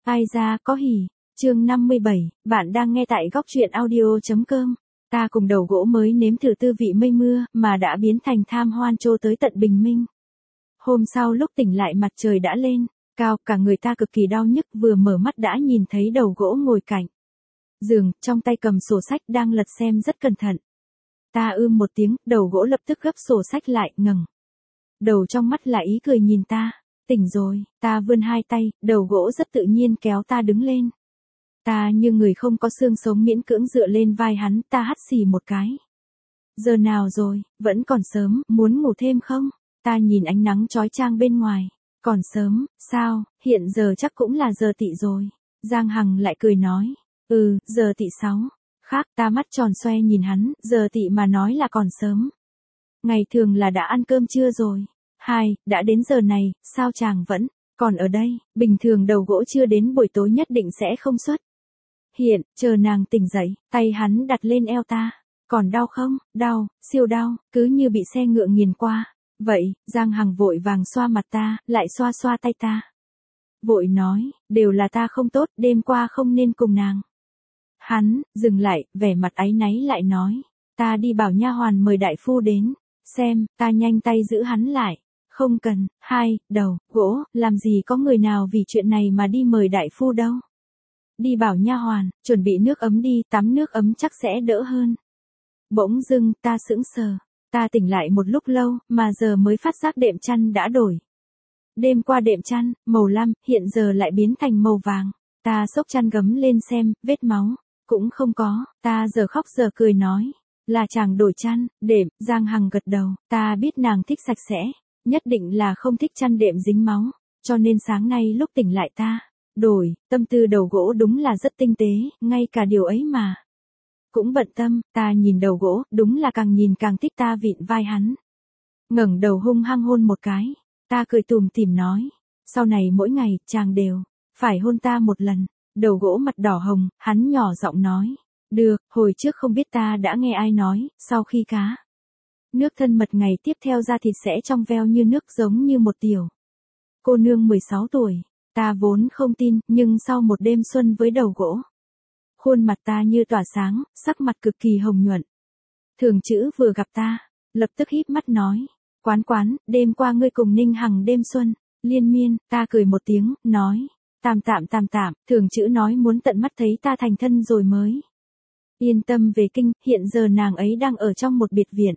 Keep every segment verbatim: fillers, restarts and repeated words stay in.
Ai ra có hỉ, chương năm mươi bảy, bạn đang nghe tại góc truyện audio.com. Ta cùng đầu gỗ mới nếm thử tư vị mây mưa mà đã biến thành tham hoan trô tới tận bình minh. Hôm sau lúc tỉnh lại mặt trời đã lên, cao, cả người ta cực kỳ đau nhức, vừa mở mắt đã nhìn thấy đầu gỗ ngồi cạnh giường, trong tay cầm sổ sách đang lật xem rất cẩn thận. Ta ưm một tiếng, đầu gỗ lập tức gấp sổ sách lại, ngẩng đầu trong mắt là ý cười nhìn ta. Tỉnh rồi, ta vươn hai tay, đầu gỗ rất tự nhiên kéo ta đứng lên. Ta như người không có xương sống miễn cưỡng dựa lên vai hắn, ta hắt xì một cái. Giờ nào rồi, vẫn còn sớm, muốn ngủ thêm không? Ta nhìn ánh nắng chói chang bên ngoài. Còn sớm, sao, hiện giờ chắc cũng là giờ tị rồi. Giang Hằng lại cười nói, ừ, giờ tị sáu. Khác, ta mắt tròn xoe nhìn hắn, giờ tị mà nói là còn sớm. Ngày thường là đã ăn cơm trưa rồi. Hai, đã đến giờ này, sao chàng vẫn còn ở đây? Bình thường đầu gỗ chưa đến buổi tối nhất định sẽ không xuất hiện, chờ nàng tỉnh dậy, tay hắn đặt lên eo ta. Còn đau không? Đau, siêu đau, cứ như bị xe ngựa nghiền qua. Vậy, Giang Hằng vội vàng xoa mặt ta, lại xoa xoa tay ta. Vội nói, đều là ta không tốt, đêm qua không nên cùng nàng. Hắn, dừng lại, vẻ mặt áy náy lại nói, ta đi bảo nha hoàn mời đại phu đến. Xem, ta nhanh tay giữ hắn lại. Không cần, hai, đầu, gỗ, làm gì có người nào vì chuyện này mà đi mời đại phu đâu. Đi bảo nha hoàn, chuẩn bị nước ấm đi, tắm nước ấm chắc sẽ đỡ hơn. Bỗng dưng, ta sững sờ. Ta tỉnh lại một lúc lâu, mà giờ mới phát giác đệm chăn đã đổi. Đêm qua đệm chăn, màu lam, hiện giờ lại biến thành màu vàng. Ta xốc chăn gấm lên xem, vết máu, cũng không có, ta giờ khóc giờ cười nói. Là chàng đổi chăn, đệm, Giang Hằng gật đầu, ta biết nàng thích sạch sẽ, nhất định là không thích chăn đệm dính máu, cho nên sáng nay lúc tỉnh lại ta đổi, tâm tư đầu gỗ đúng là rất tinh tế, ngay cả điều ấy mà cũng bận tâm. Ta nhìn đầu gỗ, đúng là càng nhìn càng thích, ta vịn vai hắn, ngẩng đầu hung hăng hôn một cái. Ta cười tủm tỉm nói, sau này mỗi ngày chàng đều phải hôn ta một lần. Đầu gỗ mặt đỏ hồng, hắn nhỏ giọng nói, được, hồi trước không biết ta đã nghe ai nói, sau khi cá nước thân mật ngày tiếp theo da thịt sẽ trong veo như nước, giống như một tiểu cô nương mười sáu tuổi. Ta vốn không tin, nhưng sau một đêm xuân với đầu gỗ, khuôn mặt ta như tỏa sáng, sắc mặt cực kỳ hồng nhuận. Thường Chữ vừa gặp ta, lập tức híp mắt nói, Quán Quán, đêm qua ngươi cùng Ninh Hằng đêm xuân liên miên. Ta cười một tiếng, nói, tạm tạm tạm tạm. Thường Chữ nói muốn tận mắt thấy ta thành thân rồi mới yên tâm về kinh, hiện giờ nàng ấy đang ở trong một biệt viện.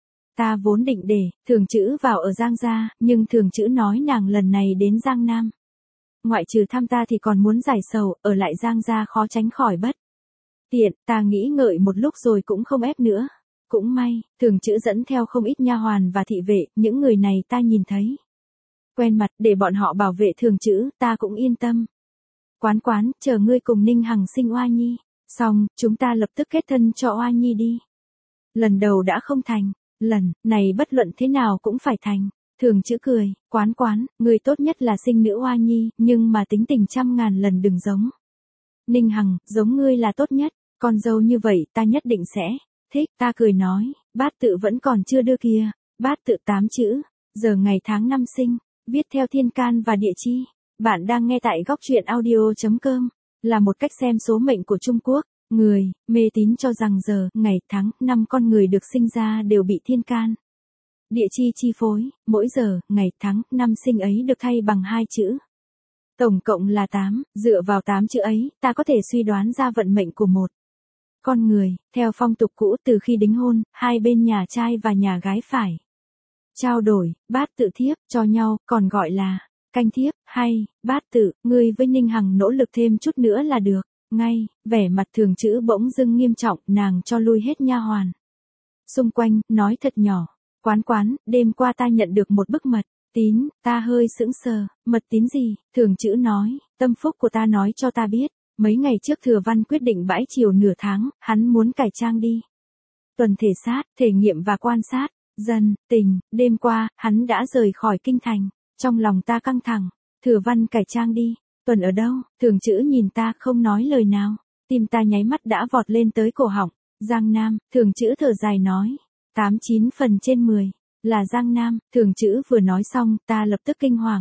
Ta vốn định để Thường Chữ vào ở Giang gia, nhưng Thường Chữ nói nàng lần này đến Giang Nam, ngoại trừ thăm ta thì còn muốn giải sầu, ở lại Giang gia khó tránh khỏi bất tiện. Ta nghĩ ngợi một lúc rồi cũng không ép nữa. Cũng may, Thường Chữ dẫn theo không ít nha hoàn và thị vệ, những người này ta nhìn thấy quen mặt, để bọn họ bảo vệ Thường Chữ, ta cũng yên tâm. Quán Quán, chờ ngươi cùng Ninh Hằng sinh oa nhi xong, chúng ta lập tức kết thân cho oa nhi đi. Lần đầu đã không thành, lần này bất luận thế nào cũng phải thành. Thường Chữ cười, Quán Quán, người tốt nhất là sinh nữ oa nhi, nhưng mà tính tình trăm ngàn lần đừng giống Ninh Hằng, giống ngươi là tốt nhất. Con dâu như vậy ta nhất định sẽ thích. Ta cười nói, bát tự vẫn còn chưa đưa kia. Bát tự tám chữ, giờ ngày tháng năm sinh, viết theo thiên can và địa chi. Bạn đang nghe tại góc truyện audio.com, là một cách xem số mệnh của Trung Quốc. Người mê tín cho rằng giờ, ngày, tháng, năm con người được sinh ra đều bị thiên can, địa chi chi phối, mỗi giờ, ngày, tháng, năm sinh ấy được thay bằng hai chữ. Tổng cộng là tám, dựa vào tám chữ ấy, ta có thể suy đoán ra vận mệnh của một con người. Theo phong tục cũ, từ khi đính hôn, hai bên nhà trai và nhà gái phải trao đổi bát tự thiếp cho nhau, còn gọi là canh thiếp. Hay, bát tự, ngươi với Ninh Hằng nỗ lực thêm chút nữa là được. Ngay, vẻ mặt Thường Chữ bỗng dưng nghiêm trọng, nàng cho lui hết nha hoàn xung quanh, nói thật nhỏ, Quán Quán, đêm qua ta nhận được một bức mật tín. Ta hơi sững sờ, mật tín gì? Thường Chữ nói, tâm phúc của ta nói cho ta biết, mấy ngày trước Thừa Văn quyết định bãi triều nửa tháng, hắn muốn cải trang đi tuần thể sát, thể nghiệm và quan sát dân tình. Đêm qua, hắn đã rời khỏi kinh thành. Trong lòng ta căng thẳng, Thừa Văn cải trang đi tuần ở đâu? Thường Chữ nhìn ta không nói lời nào, tim ta nháy mắt đã vọt lên tới cổ họng. Giang Nam. Thường Chữ thở dài nói, tám chín phần trên mười là Giang Nam. Thường Chữ vừa nói xong, ta lập tức kinh hoàng,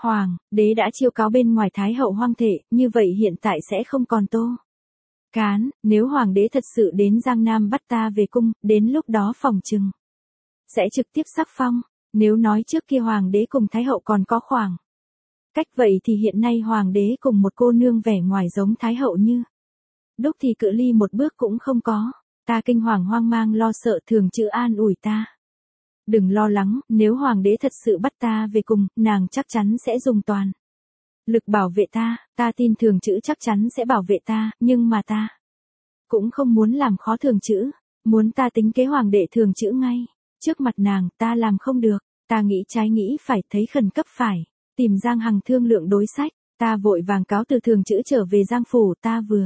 Hoàng đế đã chiêu cáo bên ngoài Thái hậu hoang thể, như vậy hiện tại sẽ không còn Tô Cán, nếu Hoàng đế thật sự đến Giang Nam bắt ta về cung, đến lúc đó phòng trừng sẽ trực tiếp sắc phong. Nếu nói trước kia Hoàng đế cùng Thái hậu còn có khoảng cách vậy thì hiện nay Hoàng đế cùng một cô nương vẻ ngoài giống Thái hậu như đúc thì cự ly một bước cũng không có. Ta kinh hoàng hoang mang lo sợ, thường chữ an ủi ta. Đừng lo lắng, nếu Hoàng đế thật sự bắt ta về cùng, nàng chắc chắn sẽ dùng toàn lực bảo vệ ta, ta tin thường chữ chắc chắn sẽ bảo vệ ta, nhưng mà ta cũng không muốn làm khó thường chữ, muốn ta tính kế Hoàng đệ thường chữ ngay. Trước mặt nàng, ta làm không được, ta nghĩ trái nghĩ phải, thấy khẩn cấp phải tìm Giang Hằng thương lượng đối sách. Ta vội vàng cáo từ thường chữ trở về Giang phủ, ta vừa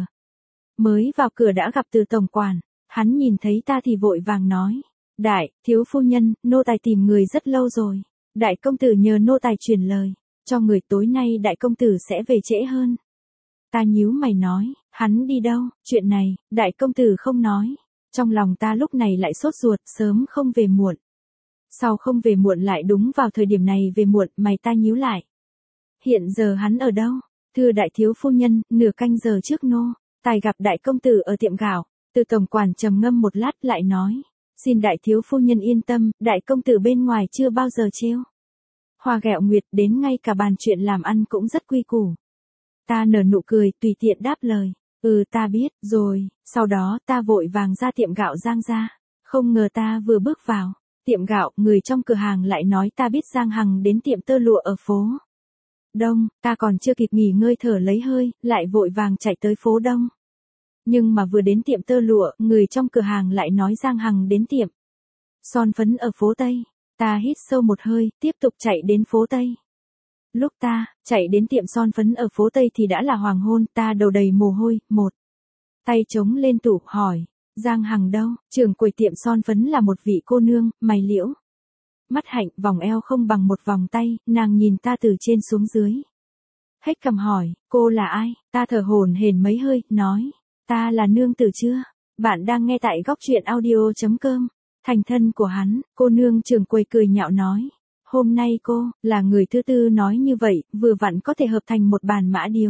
mới vào cửa đã gặp từ tổng quản, hắn nhìn thấy ta thì vội vàng nói. Đại, thiếu phu nhân, nô tài tìm người rất lâu rồi. Đại công tử nhờ nô tài truyền lời cho người tối nay đại công tử sẽ về trễ hơn. Ta nhíu mày nói, hắn đi đâu, chuyện này, đại công tử không nói. Trong lòng ta lúc này lại sốt ruột, sớm không về muộn. Sau không về muộn lại đúng vào thời điểm này về muộn, mày ta nhíu lại. Hiện giờ hắn ở đâu? Thưa đại thiếu phu nhân, nửa canh giờ trước nô tài gặp đại công tử ở tiệm gạo. Từ tổng quản trầm ngâm một lát lại nói. Xin đại thiếu phu nhân yên tâm, đại công tử bên ngoài chưa bao giờ trêu hoa ghẹo nguyệt, đến ngay cả bàn chuyện làm ăn cũng rất quy củ. Ta nở nụ cười, tùy tiện đáp lời. Ừ ta biết, rồi, sau đó ta vội vàng ra tiệm gạo Giang ra. Không ngờ ta vừa bước vào tiệm gạo, người trong cửa hàng lại nói ta biết Giang Hằng đến tiệm tơ lụa ở phố Đông, ta còn chưa kịp nghỉ ngơi thở lấy hơi, lại vội vàng chạy tới phố Đông. Nhưng mà vừa đến tiệm tơ lụa, người trong cửa hàng lại nói Giang Hằng đến tiệm son phấn ở phố Tây. Ta hít sâu một hơi, tiếp tục chạy đến phố Tây. Lúc ta chạy đến tiệm son phấn ở phố Tây thì đã là hoàng hôn, ta đầu đầy mồ hôi, một tay chống lên tủ, hỏi, Giang Hằng đâu? Trưởng quầy tiệm son phấn là một vị cô nương, mày liễu mắt hạnh, vòng eo không bằng một vòng tay, nàng nhìn ta từ trên xuống dưới. Hếch cằm hỏi, cô là ai? Ta thở hổn hển mấy hơi, nói, ta là nương tử chưa? Bạn đang nghe tại góc truyện audio.com. Thành thân của hắn, cô nương trưởng quầy cười nhạo nói. Hôm nay cô, là người thứ tư nói như vậy, vừa vặn có thể hợp thành một bàn mã điếu.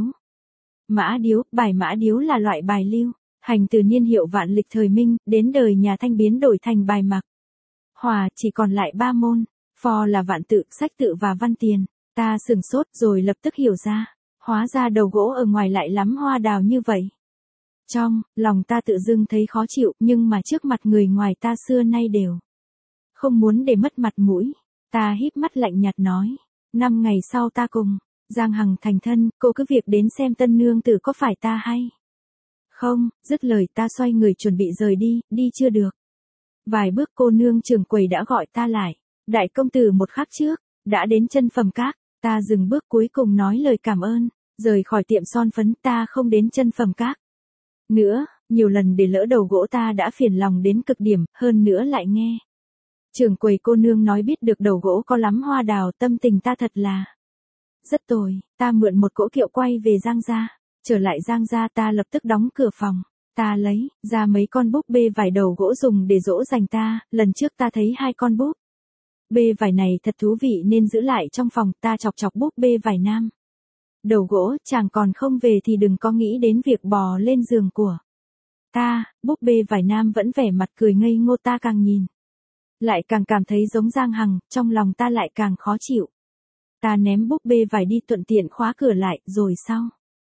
Mã điếu, bài mã điếu là loại bài lưu, hành từ niên hiệu vạn lịch thời Minh, đến đời nhà Thanh biến đổi thành bài mặc. Hòa, chỉ còn lại ba môn, phò là vạn tự, sách tự và văn tiền. Ta sửng sốt rồi lập tức hiểu ra, hóa ra đầu gỗ ở ngoài lại lắm hoa đào như vậy. Trong lòng ta tự dưng thấy khó chịu, nhưng mà trước mặt người ngoài ta xưa nay đều không muốn để mất mặt mũi. Ta híp mắt lạnh nhạt nói, năm ngày sau ta cùng Giang Hằng thành thân, cô cứ việc đến xem tân nương tử có phải ta hay không. Dứt lời ta xoay người chuẩn bị rời đi, đi chưa được vài bước cô nương trưởng quầy đã gọi ta lại. Đại công tử một khắc trước đã đến Chân Phẩm Các. Ta dừng bước cuối cùng nói lời cảm ơn, rời khỏi tiệm son phấn. Ta không đến Chân Phẩm Các nữa, nhiều lần để lỡ đầu gỗ ta đã phiền lòng đến cực điểm, hơn nữa lại nghe trưởng quầy cô nương nói biết được đầu gỗ có lắm hoa đào, tâm tình ta thật là rất tồi. Ta mượn một cỗ kiệu quay về Giang gia. Trở lại Giang gia ta lập tức đóng cửa phòng. Ta lấy ra mấy con búp bê vải đầu gỗ dùng để dỗ dành ta. Lần trước ta thấy hai con búp bê vải này thật thú vị nên giữ lại trong phòng. Ta chọc chọc búp bê vải nam đầu gỗ, chàng còn không về thì đừng có nghĩ đến việc bò lên giường của ta. Búp bê vải nam vẫn vẻ mặt cười ngây ngô. Ta càng nhìn lại càng cảm thấy giống Giang Hằng, trong lòng ta lại càng khó chịu. Ta ném búp bê vải đi, thuận tiện khóa cửa lại, rồi sau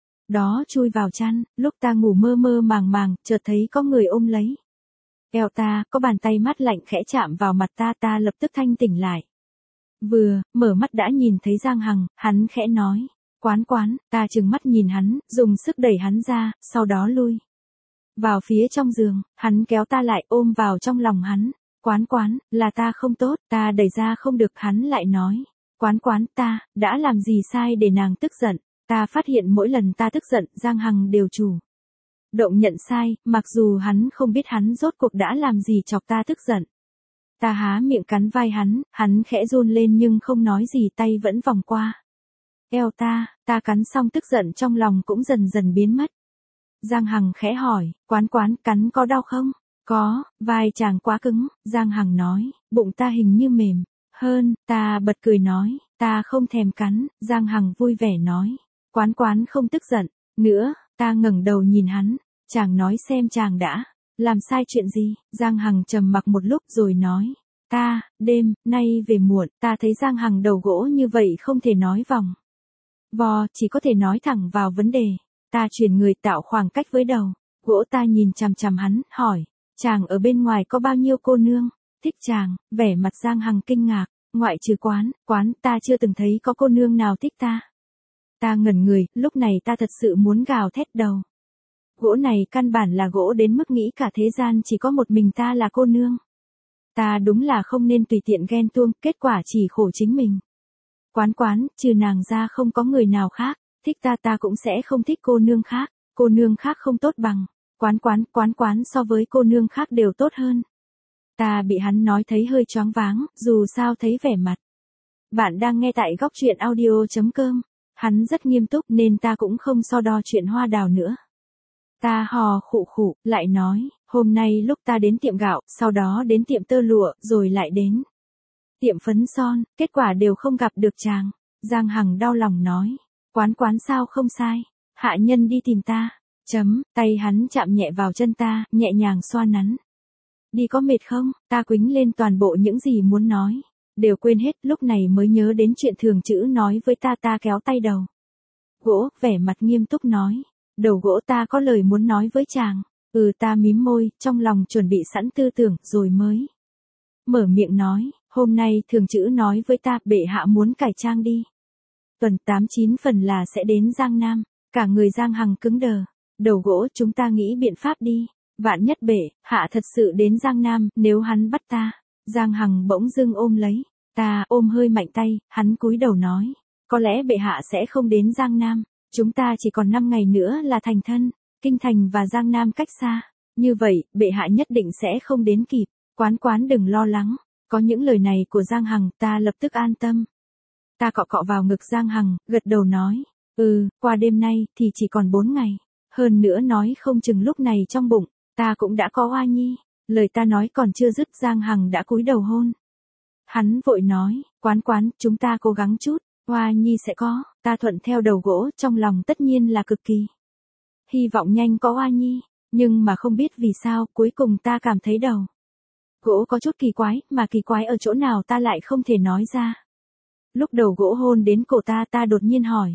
đó chui vào chăn. Lúc ta ngủ mơ mơ màng màng, chợt thấy có người ôm lấy eo ta, có bàn tay mát lạnh khẽ chạm vào mặt ta. Ta lập tức thanh tỉnh lại. Vừa mở mắt đã nhìn thấy Giang Hằng, hắn khẽ nói, Quán Quán. Ta trừng mắt nhìn hắn, dùng sức đẩy hắn ra, sau đó lui vào phía trong giường. Hắn kéo ta lại, ôm vào trong lòng hắn. Quán Quán, là ta không tốt. Ta đẩy ra không được, hắn lại nói, Quán Quán, ta đã làm gì sai để nàng tức giận? Ta phát hiện mỗi lần ta tức giận, Giang Hằng đều chủ động nhận sai, mặc dù hắn không biết hắn rốt cuộc đã làm gì chọc ta tức giận. Ta há miệng cắn vai hắn, hắn khẽ run lên nhưng không nói gì, tay vẫn vòng qua eo ta. Ta cắn xong tức giận trong lòng cũng dần dần biến mất. Giang Hằng khẽ hỏi, Quán Quán, cắn có đau không? Có, vai chàng quá cứng. Giang Hằng nói, bụng ta hình như mềm hơn, ta bật cười nói, ta không thèm cắn, Giang Hằng vui vẻ nói. Quán quán không tức giận, nữa, ta ngẩng đầu nhìn hắn, chàng nói xem chàng đã, làm sai chuyện gì, Giang Hằng trầm mặc một lúc rồi nói. Ta, đêm, nay về muộn, ta thấy Giang Hằng đầu gỗ như vậy không thể nói vòng. Vò, chỉ có thể nói thẳng vào vấn đề. Ta chuyển người tạo khoảng cách với đầu. Gỗ ta nhìn chằm chằm hắn, hỏi. Chàng ở bên ngoài có bao nhiêu cô nương? Thích chàng, vẻ mặt Giang Hằng kinh ngạc. Ngoại trừ quán, quán ta chưa từng thấy có cô nương nào thích ta. Ta ngẩn người, lúc này ta thật sự muốn gào thét đầu. Gỗ này căn bản là gỗ đến mức nghĩ cả thế gian chỉ có một mình ta là cô nương. Ta đúng là không nên tùy tiện ghen tuông, kết quả chỉ khổ chính mình. Quán quán, trừ nàng ra không có người nào khác, thích ta ta cũng sẽ không thích cô nương khác, cô nương khác không tốt bằng. Quán quán, quán quán so với cô nương khác đều tốt hơn. Ta bị hắn nói thấy hơi choáng váng, dù sao thấy vẻ mặt. Bạn đang nghe tại góc truyện audio chấm com. Hắn rất nghiêm túc nên ta cũng không so đo chuyện hoa đào nữa. Ta hò khụ khụ, lại nói, hôm nay lúc ta đến tiệm gạo, sau đó đến tiệm tơ lụa, rồi lại đến tiệm phấn son, kết quả đều không gặp được chàng. Giang Hằng đau lòng nói, quán quán sao không sai, hạ nhân đi tìm ta, chấm, tay hắn chạm nhẹ vào chân ta, nhẹ nhàng xoa nắn. Đi có mệt không, ta quýnh lên toàn bộ những gì muốn nói, đều quên hết, lúc này mới nhớ đến chuyện thường chữ nói với ta ta kéo tay đầu. Gỗ, vẻ mặt nghiêm túc nói. Đầu gỗ ta có lời muốn nói với chàng. Ừ ta mím môi, trong lòng chuẩn bị sẵn tư tưởng, rồi mới mở miệng nói, hôm nay thường chữ nói với ta, bệ hạ muốn cải trang đi. Tuần tám chín phần là sẽ đến Giang Nam, cả người Giang Hằng cứng đờ. Đầu gỗ chúng ta nghĩ biện pháp đi, vạn nhất bệ hạ thật sự đến Giang Nam, nếu hắn bắt ta. Giang Hằng bỗng dưng ôm lấy, ta ôm hơi mạnh tay, hắn cúi đầu nói, có lẽ bệ hạ sẽ không đến Giang Nam. Chúng ta chỉ còn năm ngày nữa là thành thân, Kinh Thành và Giang Nam cách xa, như vậy, bệ hạ nhất định sẽ không đến kịp, quán quán đừng lo lắng, có những lời này của Giang Hằng ta lập tức an tâm. Ta cọ cọ vào ngực Giang Hằng, gật đầu nói, ừ, qua đêm nay thì chỉ còn bốn ngày, hơn nữa nói không chừng lúc này trong bụng, ta cũng đã có oa nhi, lời ta nói còn chưa dứt Giang Hằng đã cúi đầu hôn. Hắn vội nói, quán quán, chúng ta cố gắng chút. Hoa nhi sẽ có, ta thuận theo đầu gỗ, trong lòng tất nhiên là cực kỳ hy vọng nhanh có hoa nhi, nhưng mà không biết vì sao, cuối cùng ta cảm thấy đầu gỗ có chút kỳ quái, mà kỳ quái ở chỗ nào ta lại không thể nói ra. Lúc đầu gỗ hôn đến cổ ta ta đột nhiên hỏi.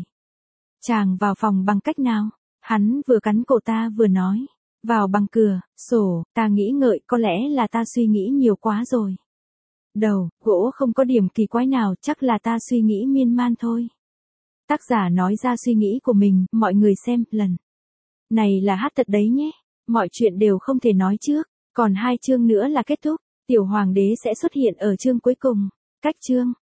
Chàng vào phòng bằng cách nào? Hắn vừa cắn cổ ta vừa nói. Vào bằng cửa, sổ, ta nghĩ ngợi có lẽ là ta suy nghĩ nhiều quá rồi. Đầu, gỗ không có điểm kỳ quái nào, chắc là ta suy nghĩ miên man thôi. Tác giả nói ra suy nghĩ của mình, mọi người xem, lần này là hát thật đấy nhé. Mọi chuyện đều không thể nói trước, còn hai chương nữa là kết thúc. Tiểu hoàng đế sẽ xuất hiện ở chương cuối cùng. Cách chương